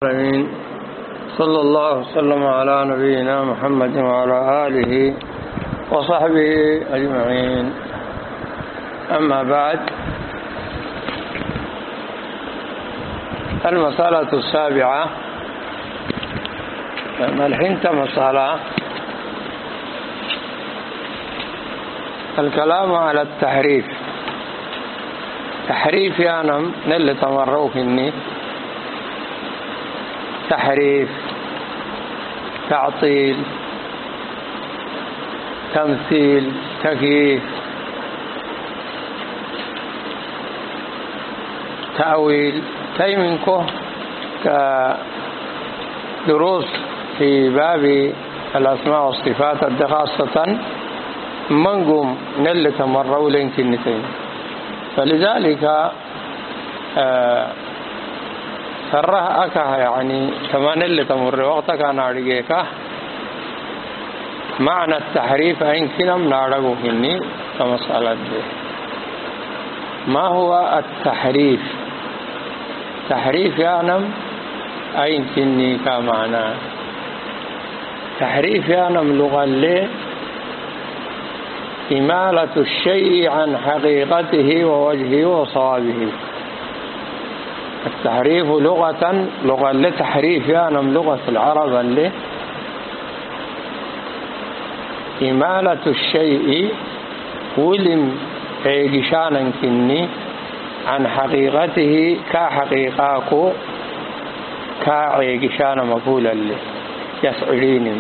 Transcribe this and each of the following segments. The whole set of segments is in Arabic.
العالمين. صلى الله وسلم على نبينا محمد وعلى آله وصحبه أجمعين. أما بعد، المسألة السابعة الحين مسألة الكلام على التحريف. تحريف يعني نل تمروك إني تحريف، تعطيل، تمثيل، تكييف، تأويل. تيمنكو كدروس في باب الأسماء والصفات خاصة منقوم نل تمروا لينكنتين. فلذلك سرها أكها يعني كمان اللي تمر وقتك أنا أرجيك معنى التحريف أينكنم نارجو هني كمسألة دي. ما هو التحريف؟ تحريف يعني أينكني كمعنى تحريف يعني لغة لي إمالة الشيء عن حقيقته ووجهه وصوابه. التحريف لغة لتحريف يعني لغة العرب اللي إمالة الشيء ولم عيقشانا كني عن حقيقته كحقيقاكو كعيقشانا مقولا اللي يسعرين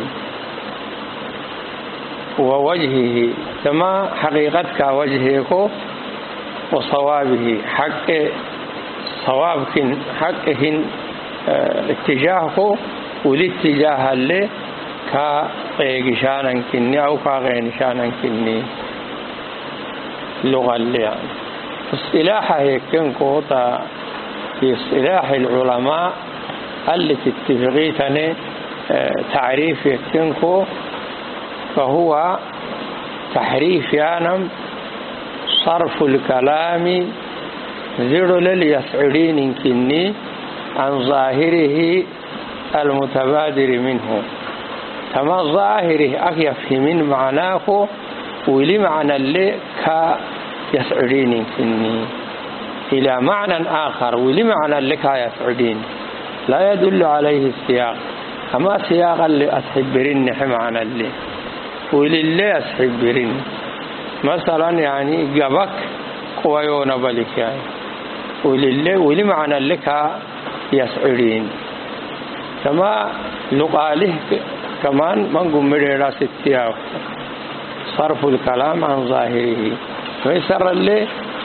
ووجهه كما حقيقتك وجهك وصوابه حق صوابك حقهن اتجاهه والاتجاه اللي كغيشانا كني أو كغيشانا كني اللغة اللي يعني اصطلاحه يكنكو في اصطلاح العلماء اللي تتفقيتني تعريف يكنكو فهو تحريف يعني صرف الكلام زر لليسعرين كني عن ظاهره المتبادر منه. كما ظاهره أكيفهم معناه ولمعنى اللي كيسعرين كني إلى معنى آخر ولمعنى اللي كيسعرين لا يدل عليه السياق. أما سياق اللي أسحبرين معنى اللي وللي أسحبرين مثلا يعني قبك قويون بلك يعني ولمعنى لك يسعرين. كما لقاله كمان من قمر راس التياق صرف الكلام عن ظاهره فيسر اللي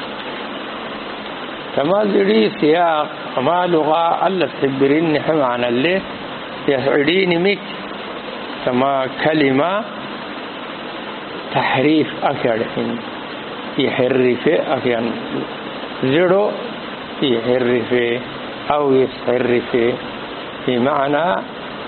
كما ذري سياق ما لغة ألا تحبرين معنى اللي يسعرين مك. كما كلمة تحريف أكرهن يحرف أكيان زرو يحرف أو يسحرف بمعنى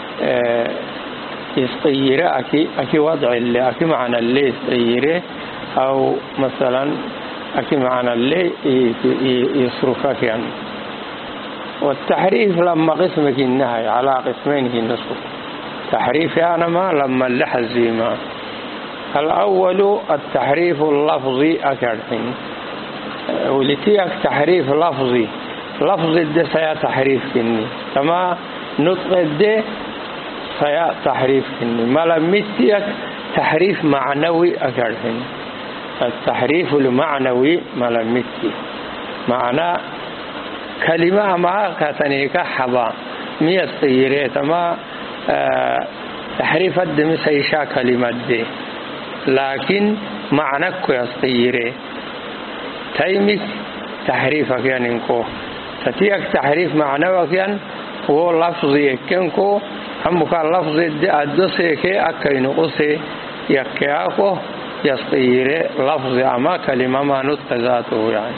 يصير أكي وضع اللي أكي معنى اللي يصيره أو مثلا أكي معنى اللي يصرفك يعني. والتحريف لما قسمك النهي على قسمين النصف. تحريف يعني ما لما اللحزيمة الأول التحريف اللفظي أكرهن ولتيك تحريف لفظي ده سيا تحريف كني كما نطق ده سيا تحريف كني ما لمتيك تحريف معنوي أكرهن. التحريف المعنوي ما لمتي معنى كلمة ما كتنيك حبا مية صيرة ما تحريف الدم سيشا كلمة دي لكن معناك يصيره تيمك تحريفك يعني انكو ستيك تحريف معنوك يعني هو لفظي كنكو هم كان لفظي دي أدسيكي أكي نقصي يكياكو يصيره لفظي أما كلمة ما نتذاته يعني.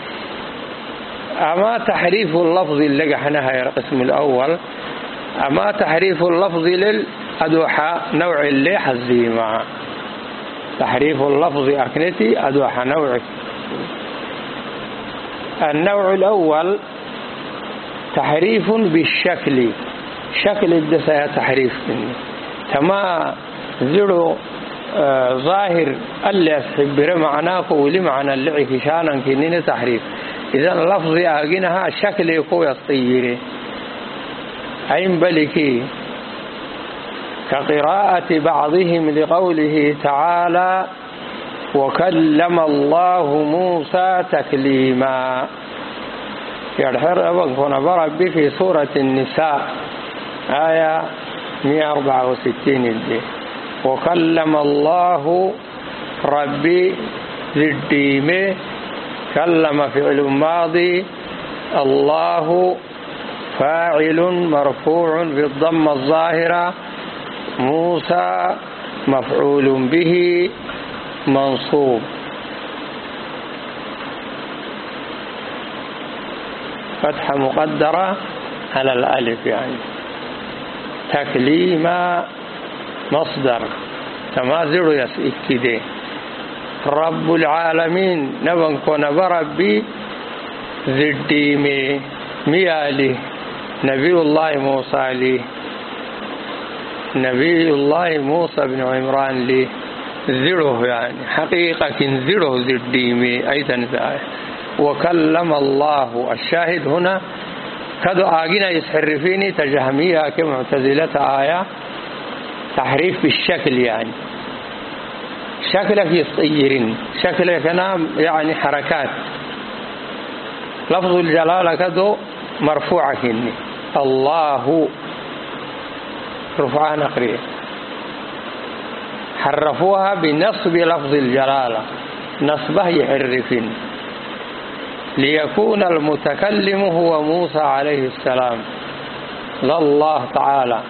أما تحريف اللفظي اللي حنا هي القسم الأول. أما تحريف اللفظي للأدوحة نوع اللي حزيمة تحريف اللفظ أكنتي أدوح نوع. النوع الأول تحريف بالشكل شكل الدسايا تحريف تما زرو ظاهر اللي أسحبره معناه ولمعنى اللي عكشانا كنين تحريف إذا اللفظ أغنها شكل يكو يصيره عين بلكي كقراءة بعضهم لقوله تعالى وكلم الله موسى تكليما يرحر أبنكونا بربي في سورة النساء آية 164 دي وكلم الله ربي ذديمه كلم فعل ماضي الله فاعل مرفوع بالضم الظاهرة موسى مفعول به منصوب فتحة مقدرة على الألف يعني تكليما مصدر تمازر يسئكده رب العالمين نبنكون بربي ذديمي ميالي نبي الله موسى لي نبي الله موسى بن عمران لي ذره يعني حقيقة ذره ذديمي أيضا وكلم الله الشاهد هنا كذو آقنا يسحرفيني تجهميها كمعتزلة آية تحريف بالشكل يعني شكلك يصيرين شكلك أنا يعني حركات لفظ الجلالة كذو مرفوعة هني الله رفعها نقرية حرفوها بنصب لفظ الجلالة نصبه يحرفين ليكون المتكلم هو موسى عليه السلام لا الله تعالى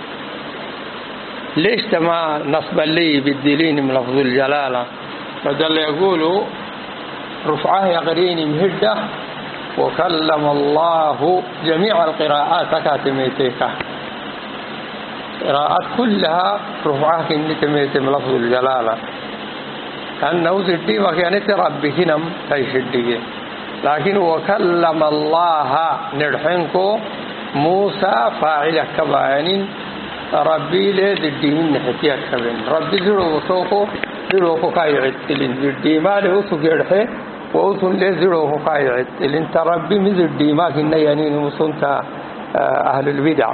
ليش تما نصب لي بالدلين من لفظ الجلالة بدل يقولوا رفعه يقرين مهدة وكلم الله جميع القراءات كاتميتك قراءات كلها رفعه كنتميت من لفظ الجلالة أنه زدي وكانت ربي هنم تيشدي لكن وكلم الله نرحنكو موسى فاعل كباين ربي لي زدي من نحكي كبين ربي زرو سوكو زرو كاي عتلين زدي ما له سكرحه وأوثن لي زرو كاي عتلين تربي من زدي ما كنا يعني مسنت أهل البدع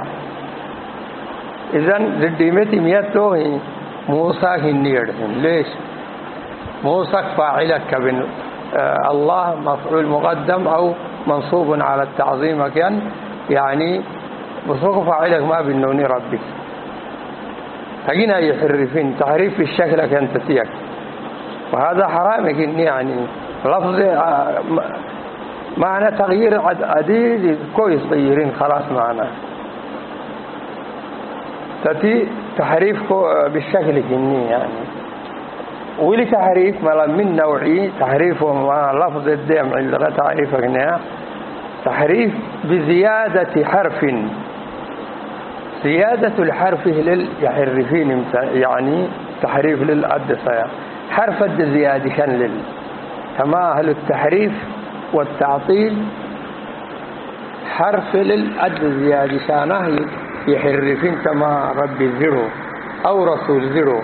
إذن زديمتي ميته موسى هنيرهم ليش موسى فاعل كبن الله مفعول مقدم أو منصوب على التعظيم كان يعني بصوغ فاعلك ما بالنون ربك هنا يحرفين تحريف الشكل كان تسيك وهذا حرام يعني لفظ معنى تغيير عديد كويس غيرين خلاص معنا تأتي تحريف بالشكل كني يعني ولي تحريف ما من نوعي تحريف لفظ الدم اللي تعريفه هنا تحريف بزيادة حرف زيادة الحرف يحرفين يعني تحريف للأدسة حرف الزيادة كان كما أهل التحريف والتعطيل حرف للأد زيادة كانه يحرفين كما ربي زيرو أو رسول زيرو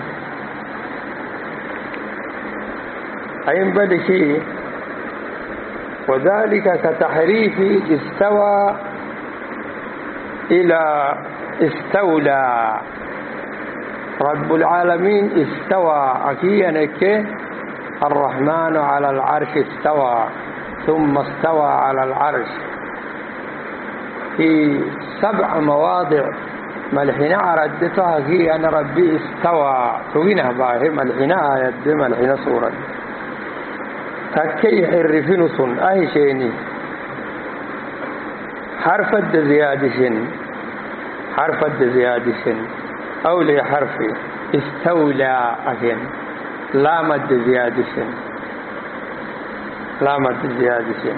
أين بدك وذلك كتحريف استوى إلى استولى رب العالمين استوى أكيانك الرحمن على العرش استوى ثم استوى على العرش في 7 مواضع ملحنا عردتها هي أنا ربي استوى توينها باهي ملحنا آيات ملحنا صورة تكي حرفين صن أي شيني حرف الدزيادشن حرف الدزيادشن أولي حرفي استولى أكين لام الدزيادشن لام الدزيادشن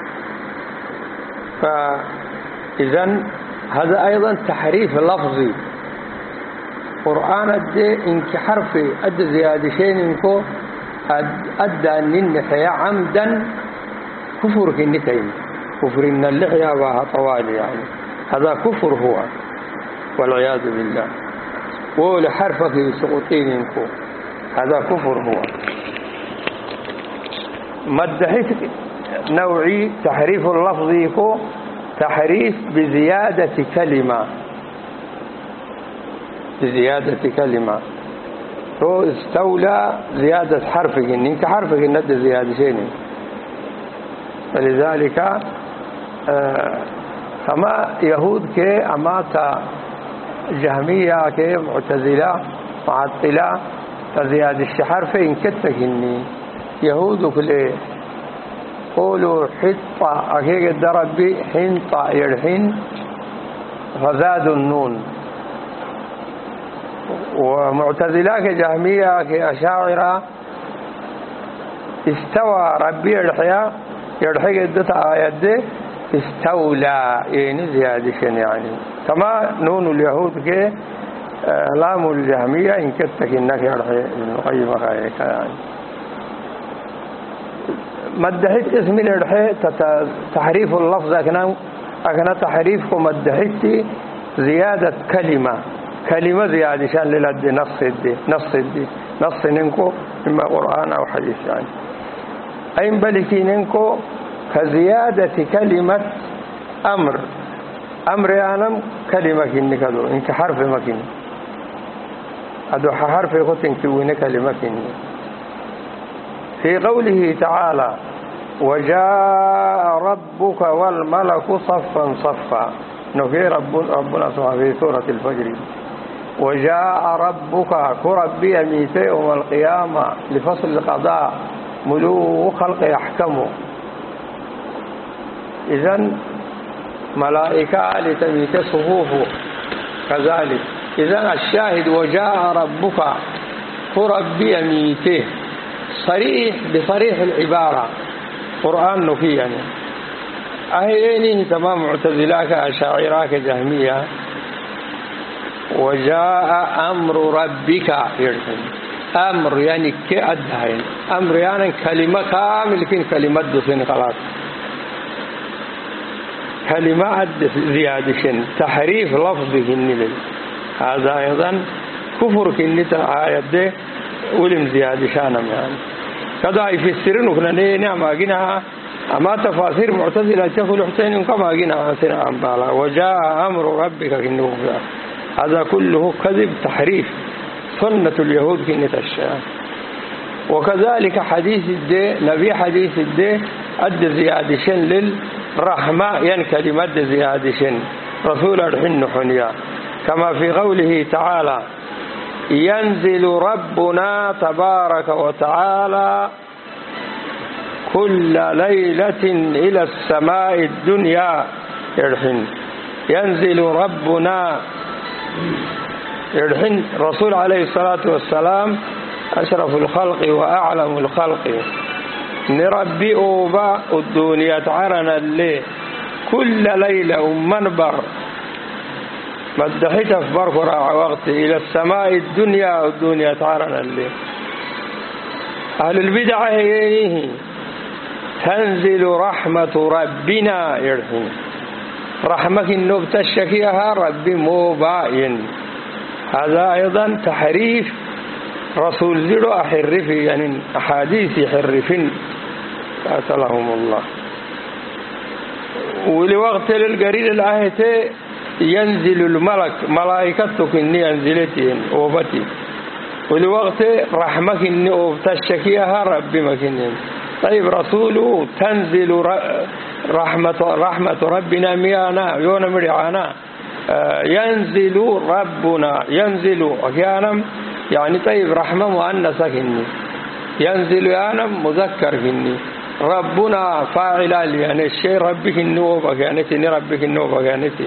فإذن هذا أيضا تحريف لفظي قرآن أدى إنك حرف أدى زيادشين إنكو أدى أن النحيا عمدا كفر في النتين كفر إن اللحية بها طوال يعني هذا كفر هو والعياذ بالله. ولحرفك يسقطينكو هذا كفر هو. مدحت نوعي تحريف اللفظ تحريف بزيادة كلمة هو استولى زيادة حرفك إنك حرفك الند زيادة شيء. فلذلك كما يهود كي أماتا جهمية كي معتزلة معطلة فزيادة الحرف إن كتك إني يهود كله قولوا حطة أكيد الدرب حنطة يرحين فزاد النون. ومعتزلة كجهمية كأشاعرة استوى ربي يرحي قدتها آيات استولى يعني زيادة يعني كما نون اليهود كي لام الجهمية إن كتك إنك يرحي المقيمة خايك يعني. مدحت اسم الارحي تحريف اللفظ أكنا تحريف مدحت زيادة كلمة زيادة شان للد نص ننكو إما قرآن أو حديث يعني أين بلكي ننكو كزيادة كلمة أمر يعني كلمة كنك إنك حرف مكين هذا حرف يقول إنك كلمة كنك. في قوله تعالى وجاء ربك والملك صفا صفا نفي ربنا سبحانه في سورة الفجر وجاء ربك كربي أميته يوم القيامة لفصل القضاء ملوك خلق يحكموا. إذن ملائكة لتميت صفوفه كذلك. إذن الشاهد وجاء ربك كربي أميته صريح بصريح العبارة قرآن نفي يعني أهيني تمام معتزلاك أشاعراك جهمية. وجاء أمر ربك يرسل أمر يعني كأدهين أمر يعني كلمة كامل كن كلمة دسين خلاص كلمة زيادة تحريف لفظه النبي هذا أيضا كفر كنت آيات ده ولم زيادة شانم يعني كذا يفسرون وكنا نعم أجنها أما تفاسير معتزلة تقول حسين كما أجنها سنة أمبالا وجاء أمر ربك كنه هذا كله كذب تحريف سنة اليهود كنت الشيء. وكذلك حديث الدي نبي حديث الدي أدى زيادة للرحمة يعني كلمة زيادة رسول الحن حنيا كما في قوله تعالى ينزل ربنا تبارك وتعالى كل ليلة إلى السماء الدنيا يرحن ينزل ربنا يرحن رسول عليه الصلاة والسلام أشرف الخلق وأعلم الخلق نربي أوبا الدنيا تعرنا اللي كل ليلة منبر مدحت في بركة وقت إلى السماء الدنيا تعرنا اللي أهل البدعة هي تنزل رحمة ربنا يرحم رحمك النبت الشكيها ربي مباين هذا أيضا تحريف رسول زيرو أحرف يعني أحاديث حرفين قاتلهم الله. ولوقت للقريل الآية ينزل الملك ملائكتك إني ينزلتين وبتي ولوقت رحمك إني أبتشكيها ربي مكينين. طيب رسوله تنزل رحمة ربنا ميانا يونا مرعانا ينزل ربنا ينزل أحيانا يعني طيب رحمة مؤنثة كني ينزل أنا مذكر كني ربنا فاعل يعني الشيء ربك النوبة كانتني ربك النوبة كانتي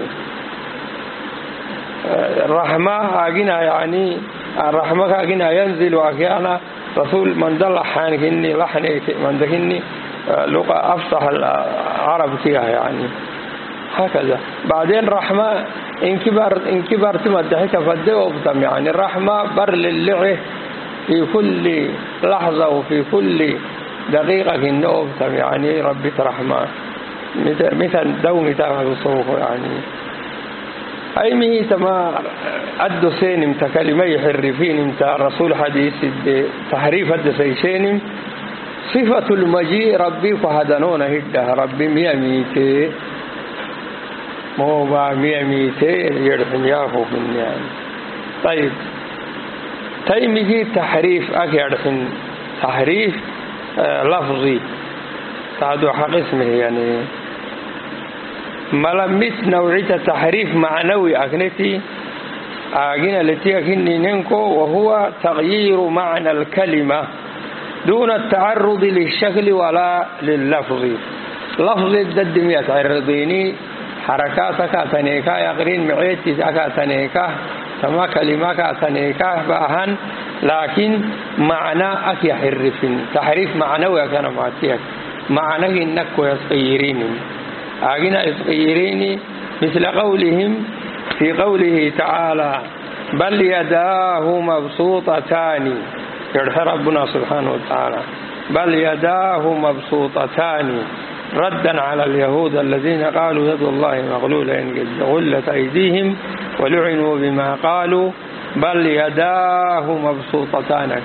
الرحمة أجينا يعني الرحمة أجينا ينزل أحيانا رسول من دل حان كني لحني من ذكني لغة أفصح العرب فيها يعني هكذا. بعدين رحمة إن كبر تمدحك فالدوبتم يعني الرحمة بر للعه في كل لحظة وفي كل دقيقة النوبتم يعني ربي رحمة مثل دومي تاغل صوفه يعني أي مي تما أدو سينم تكلمة يحرفين تا رسول حديث تحريف أدو سيشينم صفة المجيء ربي فهدنون هده ربي مياميتي موبا مياميتي يرحن يافو بالنيان طيب تيمجي تحريف أكي يرحن تحريف لفظي تعدو حق اسمه يعني ملمت نوعية تحريف معنوي أكنتي أجينا التي أكني ننكو وهو تغيير معنى الكلمة دون التعرض للشكل ولا لللفظ لفظ الدمية تعرضيني حركاتك أتنيكا يقرين معيتي أتنيكا كما كلمات أتنيكا بأهن لكن معنى أكي حرفين تحريف معنوي أكنا معتيك معنى إنك يصغيرين أجينا يصغيرين مثل قولهم في قوله تعالى بل يداه مبسوطتان يرحى ربنا سبحانه وتعالى بل يداه مبسوطتان ردا على اليهود الذين قالوا يد الله مغلولة غلت أيديهم ولعنوا بما قالوا بل يداه مبسوطتان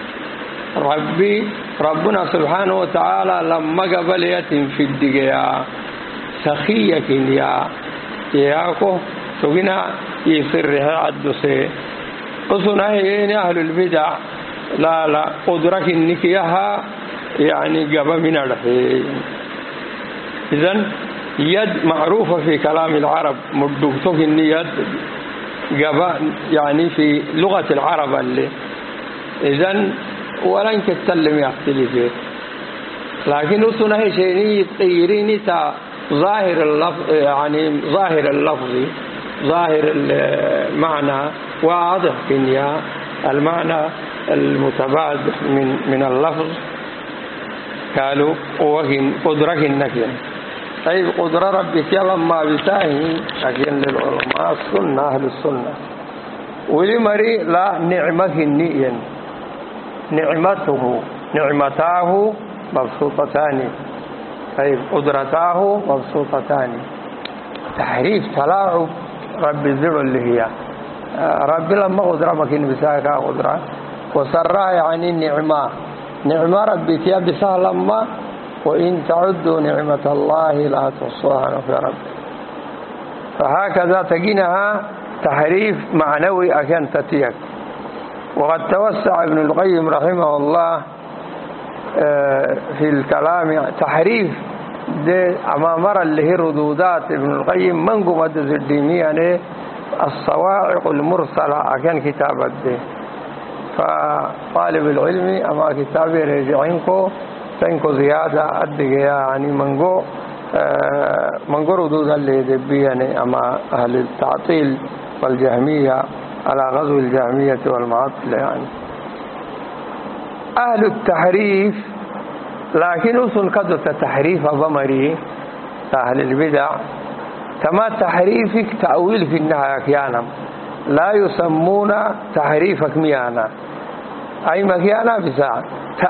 ربنا سبحانه وتعالى لما قبل يتم في الدقيا سخية ياكو سقنا يسرها عدسي قصنا هي أهل البدع لا قدرك النكيها يعني قبل من الحين إذن يد معروفة في كلام العرب مدوكتوك اليد قبل يعني في لغة العرب اللي إذن ولن تتكلم يختلف لكن وصنه شيء يطيرين تا ظاهر اللفظ يعني ظاهر اللفظ ظاهر المعنى واضح في المعنى المتبادل من اللفظ قالوا وهن قدرة النكية طيب قدرة ربك لما بتاهي لكن للعلماء السنة أهل السنة ولمري لا نعمه النئين نعمتاه مبسوطتان طيب قدرتاه مبسوطتان تحريف تلاعب رب الذر اللي هي رب لما قدرة مكين بساكا قدرة وسرها يعني نعمة ربك يا بساه لما وإن تعدوا نعمة الله لا تحصوها في رب فهكذا تجينها تحريف معنوي أكن تتيك وقد توسع ابن القيم رحمه الله في الكلام تحريف دي أمامر اللي هي ردودات ابن القيم من قمت الدينية يعني الصواعق المرسلة أكن كتابة دي فطالب العلم أما كتابي رجعينكو تنكو زيادة أدقيا يعني منقو ردود اللي دبي يعني أما أهل التعطيل والجهمية على غزو الجهمية والمعطلة يعني أهل التحريف لكن أصل قدرة التحريف بمري أهل البدع كما تحريفك تأويل في النهاية كيانا لا يسمون تحريفك ميانا أي مكيانا بساعة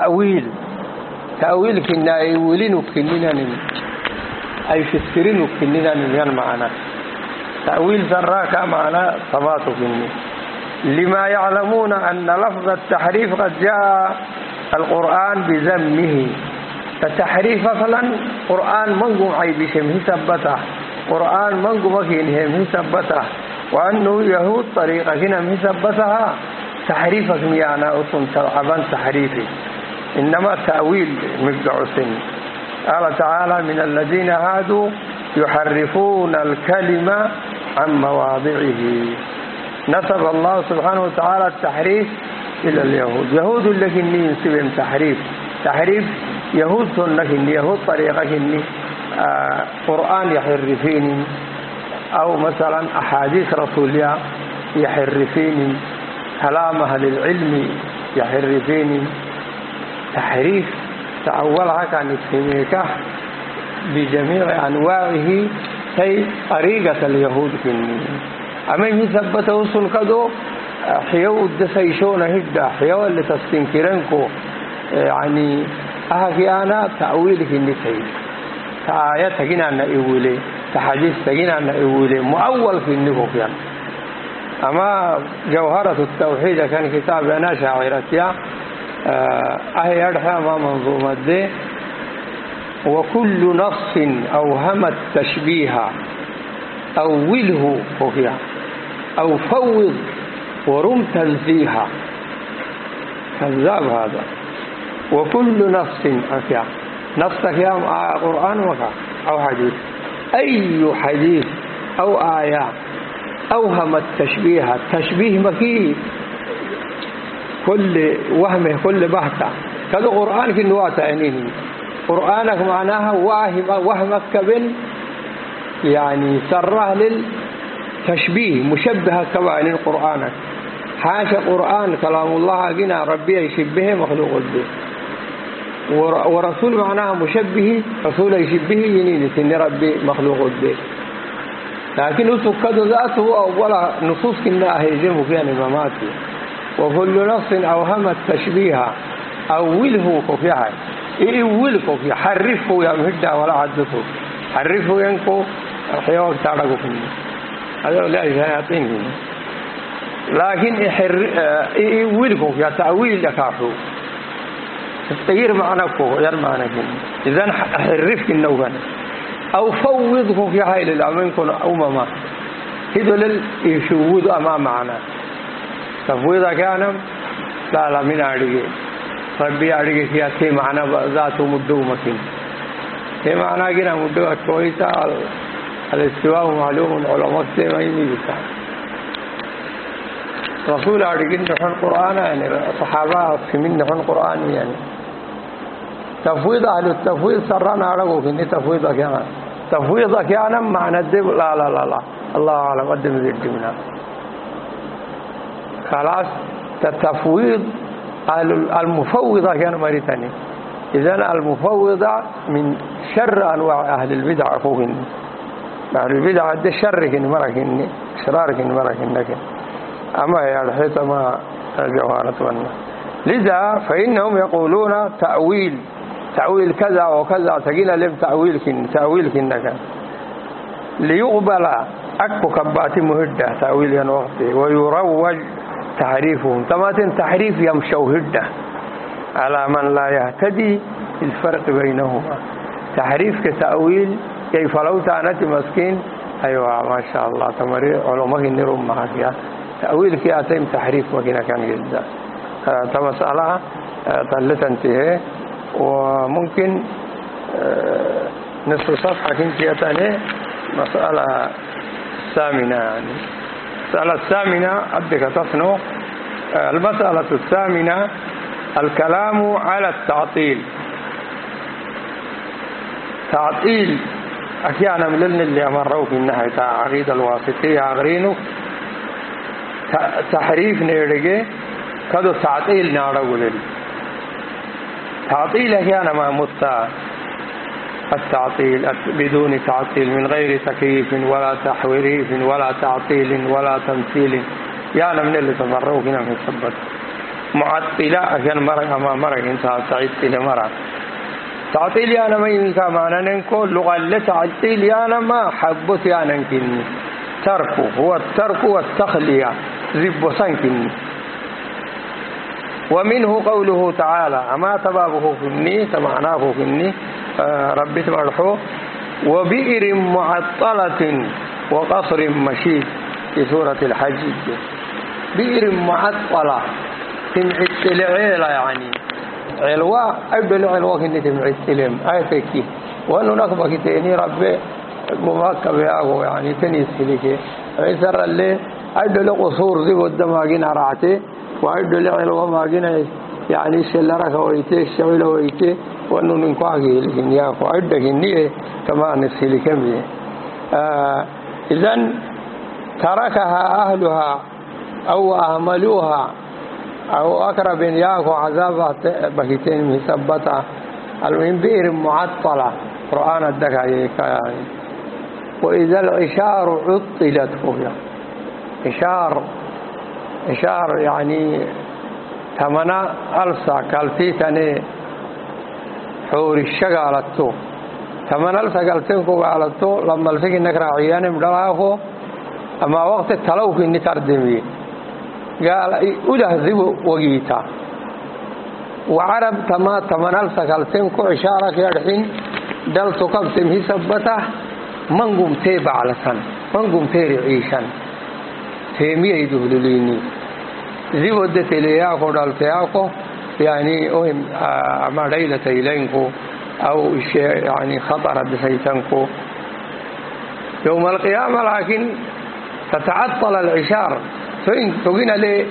تأويل في النهاية يولينك كننا أي فسرينك كننا من معنا تأويل ذراك معنا صفاتك لما يعلمون أن لفظ التحريف قد جاء القرآن بذمه التحريف فلا قرآن منقم عيبشم ثبته قرآن منقم مكينهم ثبته وأنه يهود طريقة هنا ثبتها تحريفك ميانا أصلا تلعبان تحريفي إنما تأويل مقدعس قال تعالى من الذين هادوا يحرفون الكلمة عن مواضعه نسب الله سبحانه وتعالى التحريف إلى اليهود يهود لكن ينسبهم تحريف يهود لكن يهود طريقة قرآن يحرفين أو مثلا أحاديث رسولية يحرفين كلام أهل العلم يحرفين تحريف تأولها كان يتهميك بجميع أنواعه هي طريقة اليهود كني أما يثبته سلكدو حيو الدسيشون هدا حيو اللي تستنكرنكو يعني أهكي أنا تأويلك النتيج آيات تجينا أن إولي تحديث تجينا أن إولي مؤول في النبوة يعني. أما جوهرة التوحيد كان كتاب أنا شاعرتيا أهي أرحى ما منظومة دي وكل نص أوهم التشبيه أوله فيها أو فوض ورم تنزيها كذاب هذا. وكل نص أفيا نصك يا قرآن وكا أو حديث أي حديث أو آية أوهم التشبيه التشبيه مكي كل وهمه كل بحثة كذا قرآن في النوات عينيه قرآنك معناها وهمك كبن يعني سره للتشبيه مشبه كوان القرآن حاشا قرآن كلام الله جنا ربي يشبه مخلوق به ورسول معناها مشبه رسول يشبه ينين سن ربي مخلوق به لكن أتكد ذاته أولا نصوص كنا هيجمه فيها نماماته وكل نص أوهم التشبيه أوله كفيها إيوله كفيها حرفه يا مهدى ولا عدته حرفه ينكو الحيوان تعرقه فيه هذا لا يعطينه لكن إيوله كفيها تأويل لكافه تغيير معناكو غير معناك إذن حرفك النوبان أو فوضه في هاي للأمين كن أمما هذول يشوود أمام معنا تفويض كانم لا من أرجع ربي أرجع فيها كي معنا ذاته مدو مكين كي معنا كنا مدو كويسة الاستواء معلوم علماء ما يميزها رسول أرجع نحن القرآن يعني صحابة في من نحن القرآن يعني تفويض أهل التفويض سرنا على كني تفويض كمان تفويض كان معنى الدب لا الله أعلم قدم ذي الدمنا خلاص التفويض المفوضة كان مريتني إذن المفوضة من شر أنواع أهل البدع أخوهن أهل البدع ده شركن مركن شراركن مركن أما يا الحيط ما جوهرة ونا لذا فإنهم يقولون تأويل كذا وكذا تقينا لم تأويل كنك ليقبل أكو كبات مهدة تأويل ينوغتي ويروج تحريفهم تماتين تحريف يمشوا هدة على من لا يهتدي الفرق بينهما تحريف كتأويل كيف لو تعنت مسكين أيوة ما شاء الله تمرير علماء النرم معك تأويل كياتهم تحريف مكينة كان جدا تمسألة طلت انتهي وممكن نصف صفحة كنت يتاني مسألة الثامنة يعني المسألة الثامنة أبدك تصنع المسألة الثامنة الكلام على التعطيل تعطيل أحيانا من اللي أمروا في النهاية عقيدة الواسطية أغرينه تحريف نيرجي كذا تعطيل نارجول تعطيل أحيانا ما متى التعطيل بدون تعطيل من غير تكييف ولا تحويريف ولا تعطيل ولا تمثيل يعني من اللي تمروا هنا في السبت معطلة أحيانا مرة إنسان تعطيل إلى مرة تعطيل يعني ما ينسى معنا نقول لغة لتعطيل يعني ما حبت يعني نكني تركه هو الترك والتخلية زب سنكني ومنه قوله تعالى أما تبابه فني تمعناه فني ربي تمرحه وبئر معطلة وقصر مشيد في سورة الحج بئر معطلة تمعت العيلة يعني علواء أبدل علواء كنت تمعت لهم آيتك وأنه نقبك تاني ربي ممكب ياهو يعني تنيس لك عيسر اللي أبدل قصور زي قدام رعته وأدل علوا ما جينا يعني سلرك ويتي شويله ويتي وأنه نقاعي لكن ياكو أدك النية كما نسيل كمية إذن تركها أهلها أو أهملوها أو أقرب ياكو عذاب بكتين مثبتة المهم بئر معطلة قرآن الدكاية يعني وإذا العشار عطلت فيها إشار يعني ثمنا ألسا كالتيتني حور الشغالتو تمنال سقلتنكو على الطو لما الفك إنك راعيان مدلاخو أما وقت التلوك إني تردمي قال أذهب وجيتا وعرب تمنال سقلتنكو إشارة يرحين دل تقبتم هي سبته منقوم تيبع على سن منقوم تيرعيشان تيمية يدهلوليني زي ودت إلياكو دالتياكو يعني أهم ما ليلة إلينكو أو شيء يعني خطر بسيتنكو يوم القيامة لكن تتعطل العشار فإن تقين لي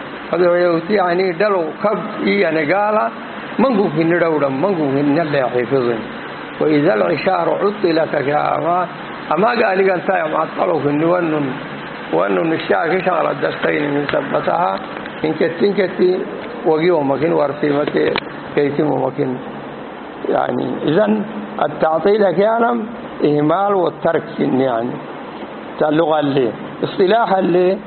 يعني دلو كب يعني قال منقوم في الندورة منقوم في النبي حفظين وإذا العشار عطلت أما قال لي قلت يا معطلوا في النوان وأنه الشاك شغل الدستين من سبتها إن كتي وقيوا مكين وارتيمتي كيتم مكين يعني إذن التعطيل كان إهمال والترك يعني اللغة اللي اصطلاح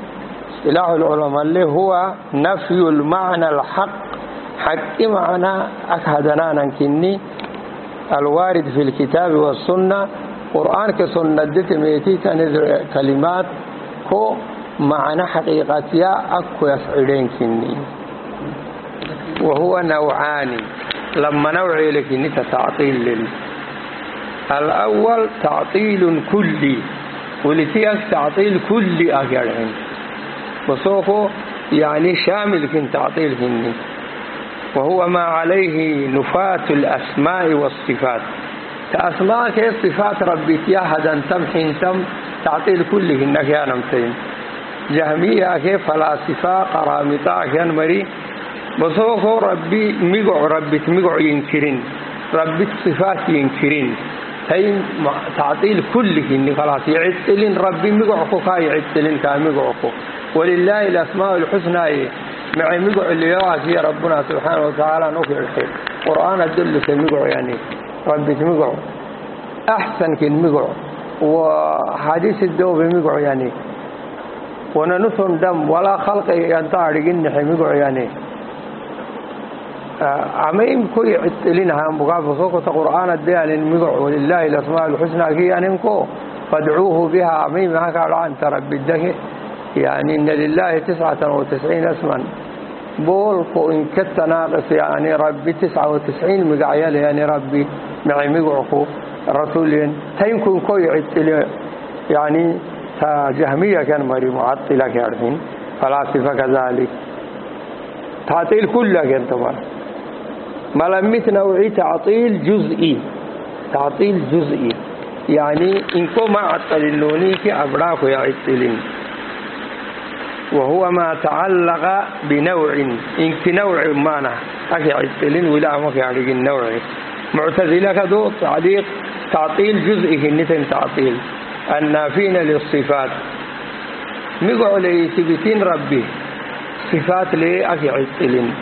العلماء اللي هو نفي المعنى الحق حق معنى أكهدنا ننكني الوارد في الكتاب والسنة قرآن كسنة دت ميتي تنزل كلمات هو معنى حقيقتها أكو يفعلين كني وهو نوعان لما نوعي لك إنك تعطيل الأول تعطيل كلي ولتيك تعطيل كلي أجرهم وسوفه يعني شامل كن تعطيل كني وهو ما عليه نفاة الأسماء والصفات كأسماء كيف صفات ربك يا هدى تم تم تعطيل كله إنك يا نمتين جهمية كيف فلاسفة قرامطة كان مري بصوفه ربي مقع ينكرين ربي صفات ينكرين هي تعطيل كله إني خلاص يعتلين ربي مقعكو كاي يعتلين كامقعكو ولله الأسماء الحسنى مع مقع اللي يواسي ربنا سبحانه وتعالى نوفي الخير قرآن الدل سمقع يعني ربي مقع أحسن كن مقع وحديث الدوب مقع يعني وننثن دم ولا خلق ينتعرق إنحي مقع يعني عميم كوي عتلينها مقابل صوكة قرآن الديال مقع ولله الأسماء الحسنى كي أنكو فادعوه بها عميم هكا عن تربي الدهي يعني إن لله 99 اسما بولكو إن كنت ناقص يعني ربي 99 مقعيال يعني ربي معي مقعكو رسولين تيمكن كوي عتلي يعني جهمية كان مري معطلة كارحين فلاسفة كذلك تعطيل كلها كان تمر ملمت نوعي تعطيل جزئي يعني إنكو ما عطلوني في أبراكو يعطلين وهو ما تعلق بنوع إنك نوع مانا أكي عطلين ولا ما في عليك النوع معتزلة كذو تعطيل جزئي النتن تعطيل النافين للصفات مقعوا لي ثبتين ربي صفات لي أكي عطلين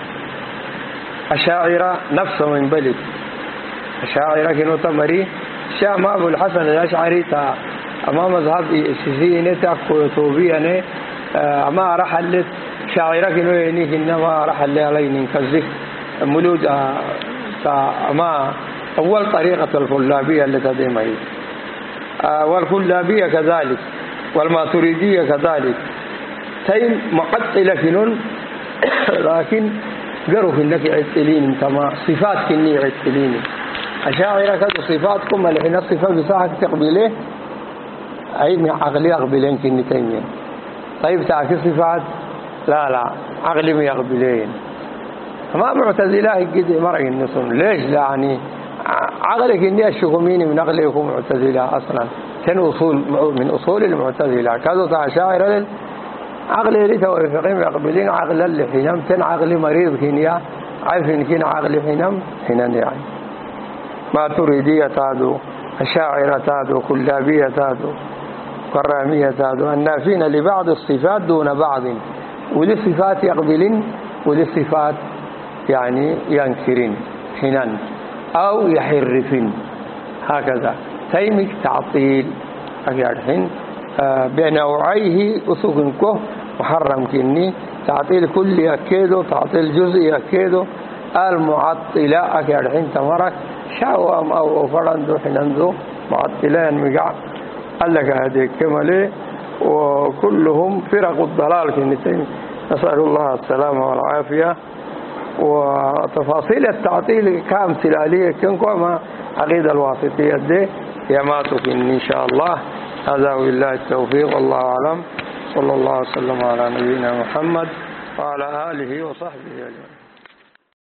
أشاعرة نفس من بلد أشاعرة كنو تمري شام أبو الحسن الأشعري أمام مذهب السيسيين تأكل توبيا أما رحلت شاعرة كنو ينيك إنما رحل علينا كذلك ملوج أما أول طريقة الكلابية التي تدمي والكلابية كذلك والماتريدية كذلك تيم معطلة كنون لكن قروا في إنك عتلين كما صفات كني عتلين أشاعرة كذو صفاتكم الحين الصفات بساعة تقبله أي من عقلي أقبلين كني تيمين طيب تاكي صفات لا عقلي ما يقبلين ما معتزلة كده مرق النصن ليش يعني عقلك إني الشكومين من عقلكم معتزلة أصلا كان أصول من أصول المعتزلة كذو أشاعرة عقلي اللي توافقين يقبلين عقل اللي حينام كان عقلي مريض كينيا عارف إن كان عقلي حينام يعني ما تريدية تادو الشاعرة تادو كلابية تادو كرامية تادو النافين لبعض الصفات دون بعض وللصفات يقبلين وللصفات يعني ينكرين حينان أو يحرفين هكذا تيمك تعطيل أكيد بنوعيه أسوكنكو محرم كني تعطيل كل أكيدو تعطيل جزء أكيدو المعطلة أكيد تمرك شاوام أو فرندو حنندو معطلين مقع قال لك هذه كمالي وكلهم فرق الضلال في النتين. نسأل الله السلامة والعافية. وتفاصيل التعطيل كامثلالية كنكم عقيدة الواسطية دي يماتك إن شاء الله. هذا بالله التوفيق والله أعلم. صلى الله وسلم على نبينا محمد وعلى آله وصحبه أجمعين.